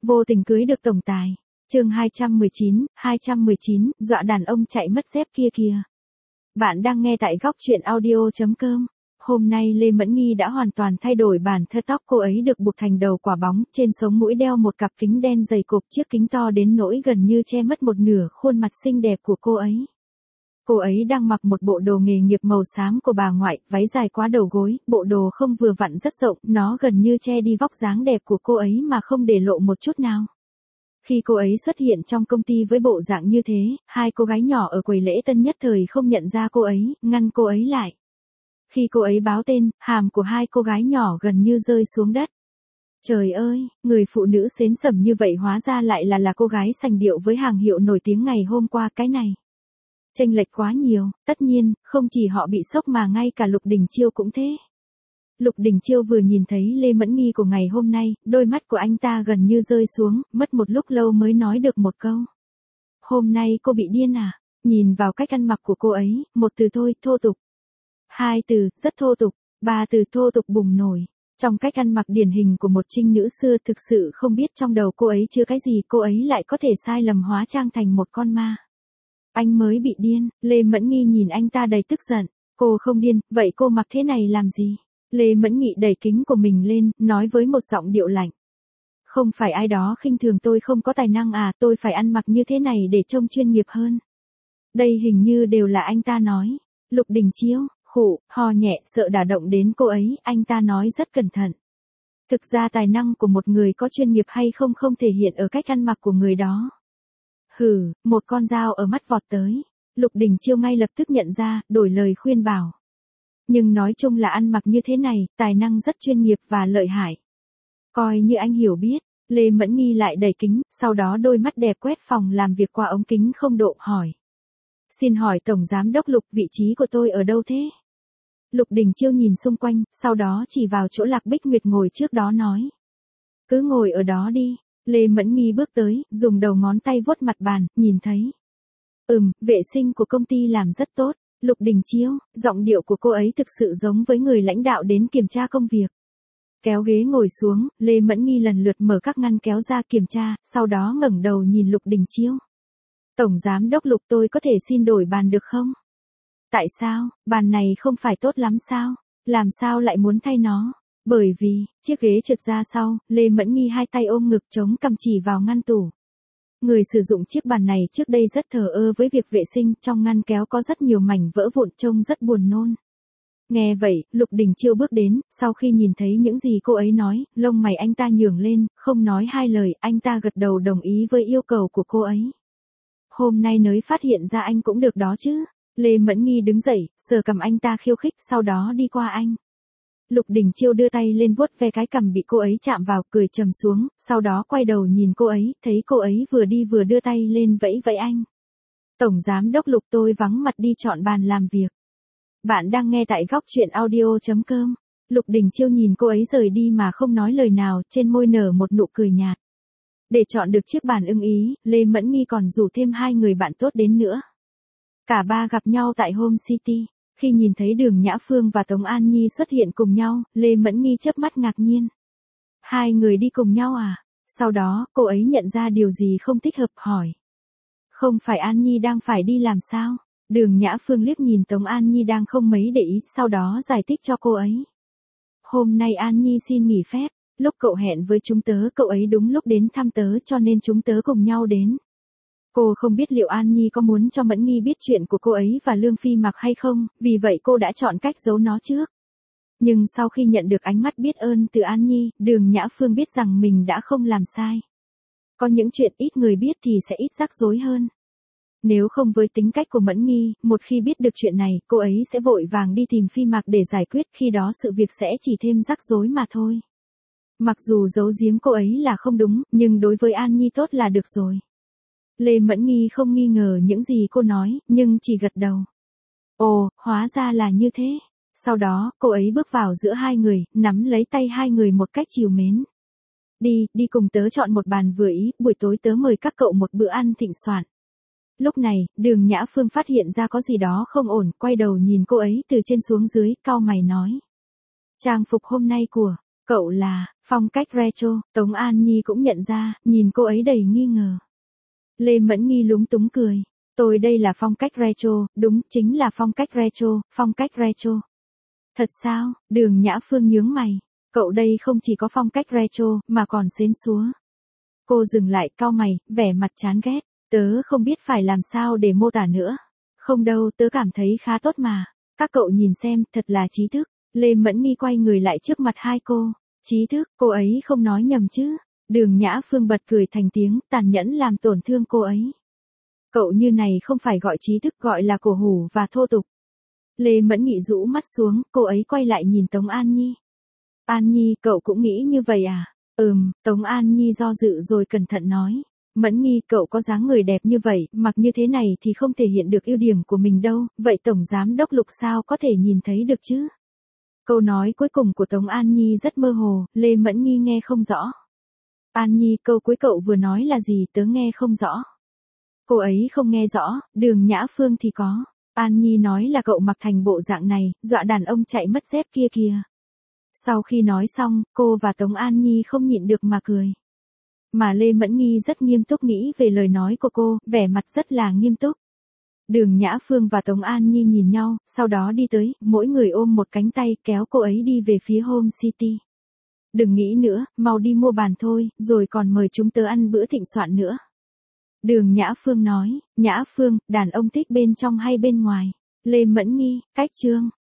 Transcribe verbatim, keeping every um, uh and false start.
Vô tình cưới được tổng tài. Chương hai trăm mười chín, hai trăm mười chín, dọa đàn ông chạy mất dép kia kìa. Bạn đang nghe tại góc truyện audio chấm com. Hôm nay Lê Mẫn Nghi đã hoàn toàn thay đổi bản thơ tóc, cô ấy được buộc thành đầu quả bóng, trên sống mũi đeo một cặp kính đen dày cộp, chiếc kính to đến nỗi gần như che mất một nửa khuôn mặt xinh đẹp của cô ấy. Cô ấy đang mặc một bộ đồ nghề nghiệp màu xám của bà ngoại, váy dài quá đầu gối, bộ đồ không vừa vặn rất rộng, nó gần như che đi vóc dáng đẹp của cô ấy mà không để lộ một chút nào. Khi cô ấy xuất hiện trong công ty với bộ dạng như thế, hai cô gái nhỏ ở quầy lễ tân nhất thời không nhận ra cô ấy, ngăn cô ấy lại. Khi cô ấy báo tên, hàm của hai cô gái nhỏ gần như rơi xuống đất. Trời ơi, người phụ nữ xến xẩm như vậy hóa ra lại là là cô gái sành điệu với hàng hiệu nổi tiếng ngày hôm qua. Cái này chênh lệch quá nhiều, tất nhiên, không chỉ họ bị sốc mà ngay cả Lục Đình Chiêu cũng thế. Lục Đình Chiêu vừa nhìn thấy Lê Mẫn Nghi của ngày hôm nay, đôi mắt của anh ta gần như rơi xuống, mất một lúc lâu mới nói được một câu. Hôm nay cô bị điên à? Nhìn vào cách ăn mặc của cô ấy, một từ thôi, thô tục. Hai từ, rất thô tục. Ba từ, thô tục bùng nổi. Trong cách ăn mặc điển hình của một trinh nữ xưa, thực sự không biết trong đầu cô ấy chứa cái gì, cô ấy lại có thể sai lầm hóa trang thành một con ma. Anh mới bị điên. Lê Mẫn Nghi nhìn anh ta đầy tức giận. Cô không điên, vậy cô mặc thế này làm gì? Lê Mẫn Nghi đẩy kính của mình lên, nói với một giọng điệu lạnh. Không phải ai đó khinh thường tôi không có tài năng à, tôi phải ăn mặc như thế này để trông chuyên nghiệp hơn. Đây hình như đều là anh ta nói. Lục Đình Chiêu, khụ, ho nhẹ, sợ đả động đến cô ấy, anh ta nói rất cẩn thận. Thực ra tài năng của một người có chuyên nghiệp hay không không thể hiện ở cách ăn mặc của người đó. Hừ, một con dao ở mắt vọt tới. Lục Đình Chiêu ngay lập tức nhận ra, đổi lời khuyên bảo. Nhưng nói chung là ăn mặc như thế này, tài năng rất chuyên nghiệp và lợi hại. Coi như anh hiểu biết. Lê Mẫn Nghi lại đẩy kính, sau đó đôi mắt đẹp quét phòng làm việc qua ống kính không độ, hỏi. Xin hỏi Tổng Giám đốc Lục, vị trí của tôi ở đâu thế? Lục Đình Chiêu nhìn xung quanh, sau đó chỉ vào chỗ Lạc Bích Nguyệt ngồi trước đó nói. Cứ ngồi ở đó đi. Lê Mẫn Nghi bước tới, dùng đầu ngón tay vuốt mặt bàn, nhìn thấy. Ừm, vệ sinh của công ty làm rất tốt. Lục Đình Chiêu, giọng điệu của cô ấy thực sự giống với người lãnh đạo đến kiểm tra công việc. Kéo ghế ngồi xuống, Lê Mẫn Nghi lần lượt mở các ngăn kéo ra kiểm tra, sau đó ngẩng đầu nhìn Lục Đình Chiêu. Tổng Giám đốc Lục, tôi có thể xin đổi bàn được không? Tại sao, bàn này không phải tốt lắm sao? Làm sao lại muốn thay nó? Bởi vì, chiếc ghế trượt ra sau, Lê Mẫn Nghi hai tay ôm ngực chống cằm chỉ vào ngăn tủ. Người sử dụng chiếc bàn này trước đây rất thờ ơ với việc vệ sinh, trong ngăn kéo có rất nhiều mảnh vỡ vụn trông rất buồn nôn. Nghe vậy, Lục Đình Chiêu bước đến, sau khi nhìn thấy những gì cô ấy nói, lông mày anh ta nhướng lên, không nói hai lời, anh ta gật đầu đồng ý với yêu cầu của cô ấy. Hôm nay nới phát hiện ra anh cũng được đó chứ. Lê Mẫn Nghi đứng dậy, sờ cằm anh ta khiêu khích, sau đó đi qua anh. Lục Đình Chiêu đưa tay lên vuốt ve cái cằm bị cô ấy chạm vào, cười trầm xuống, sau đó quay đầu nhìn cô ấy, thấy cô ấy vừa đi vừa đưa tay lên vẫy vẫy anh. Tổng Giám đốc Lục, tôi vắng mặt đi chọn bàn làm việc. Bạn đang nghe tại góc truyện audio chấm com. Lục Đình Chiêu nhìn cô ấy rời đi mà không nói lời nào, trên môi nở một nụ cười nhạt. Để chọn được chiếc bàn ưng ý, Lê Mẫn Nghi còn rủ thêm hai người bạn tốt đến nữa. Cả ba gặp nhau tại Home City. Khi nhìn thấy Đường Nhã Phương và Tống An Nhi xuất hiện cùng nhau, Lê Mẫn Nghi chớp mắt ngạc nhiên. Hai người đi cùng nhau à? Sau đó, cô ấy nhận ra điều gì không thích hợp, hỏi. Không phải An Nhi đang phải đi làm sao? Đường Nhã Phương liếc nhìn Tống An Nhi đang không mấy để ý, sau đó giải thích cho cô ấy. Hôm nay An Nhi xin nghỉ phép, lúc cậu hẹn với chúng tớ cậu ấy đúng lúc đến thăm tớ cho nên chúng tớ cùng nhau đến. Cô không biết liệu An Nhi có muốn cho Mẫn Nghi biết chuyện của cô ấy và Lương Phi Mặc hay không, vì vậy cô đã chọn cách giấu nó trước. Nhưng sau khi nhận được ánh mắt biết ơn từ An Nhi, Đường Nhã Phương biết rằng mình đã không làm sai. Có những chuyện ít người biết thì sẽ ít rắc rối hơn. Nếu không với tính cách của Mẫn Nghi, một khi biết được chuyện này, cô ấy sẽ vội vàng đi tìm Phi Mặc để giải quyết, khi đó sự việc sẽ chỉ thêm rắc rối mà thôi. Mặc dù giấu giếm cô ấy là không đúng, nhưng đối với An Nhi tốt là được rồi. Lê Mẫn Nghi không nghi ngờ những gì cô nói, nhưng chỉ gật đầu. Ồ, hóa ra là như thế. Sau đó, cô ấy bước vào giữa hai người, nắm lấy tay hai người một cách trìu mến. Đi, đi cùng tớ chọn một bàn vừa ý, buổi tối tớ mời các cậu một bữa ăn thịnh soạn. Lúc này, Đường Nhã Phương phát hiện ra có gì đó không ổn, quay đầu nhìn cô ấy từ trên xuống dưới, cau mày nói. Trang phục hôm nay của Cậu là, phong cách retro, Tống An Nhi cũng nhận ra, nhìn cô ấy đầy nghi ngờ. Lê Mẫn Nghi lúng túng cười. Tôi đây là phong cách retro, đúng, chính là phong cách retro, phong cách retro. Thật sao? Đường Nhã Phương nhướng mày. Cậu đây không chỉ có phong cách retro, mà còn xến xúa. Cô dừng lại, cau mày, vẻ mặt chán ghét. Tớ không biết phải làm sao để mô tả nữa. Không đâu, tớ cảm thấy khá tốt mà. Các cậu nhìn xem, thật là trí thức. Lê Mẫn Nghi quay người lại trước mặt hai cô. Trí thức, cô ấy không nói nhầm chứ. Đường Nhã Phương bật cười thành tiếng, tàn nhẫn làm tổn thương cô ấy. Cậu như này không phải gọi trí thức, gọi là cổ hủ và thô tục. Lê Mẫn Nghị rũ mắt xuống, cô ấy quay lại nhìn Tống An Nhi. An Nhi, cậu cũng nghĩ như vậy à? Ừm, Tống An Nhi do dự rồi cẩn thận nói. Mẫn Nghi, cậu có dáng người đẹp như vậy, mặc như thế này thì không thể hiện được ưu điểm của mình đâu, vậy Tổng Giám Đốc Lục sao có thể nhìn thấy được chứ? Câu nói cuối cùng của Tống An Nhi rất mơ hồ, Lê Mẫn Nghi nghe không rõ. An Nhi, câu cuối cậu vừa nói là gì, tớ nghe không rõ. Cô ấy không nghe rõ, Đường Nhã Phương thì có. An Nhi nói là cậu mặc thành bộ dạng này, dọa đàn ông chạy mất dép kia kìa. Sau khi nói xong, cô và Tống An Nhi không nhịn được mà cười. Mà Lê Mẫn Nghi rất nghiêm túc nghĩ về lời nói của cô, vẻ mặt rất là nghiêm túc. Đường Nhã Phương và Tống An Nhi nhìn nhau, sau đó đi tới, mỗi người ôm một cánh tay kéo cô ấy đi về phía Home City. Đừng nghĩ nữa, mau đi mua bàn thôi, rồi còn mời chúng tớ ăn bữa thịnh soạn nữa. Đường Nhã Phương nói, Nhã Phương, đàn ông thích bên trong hay bên ngoài? Lê Mẫn Nghi, cách chương.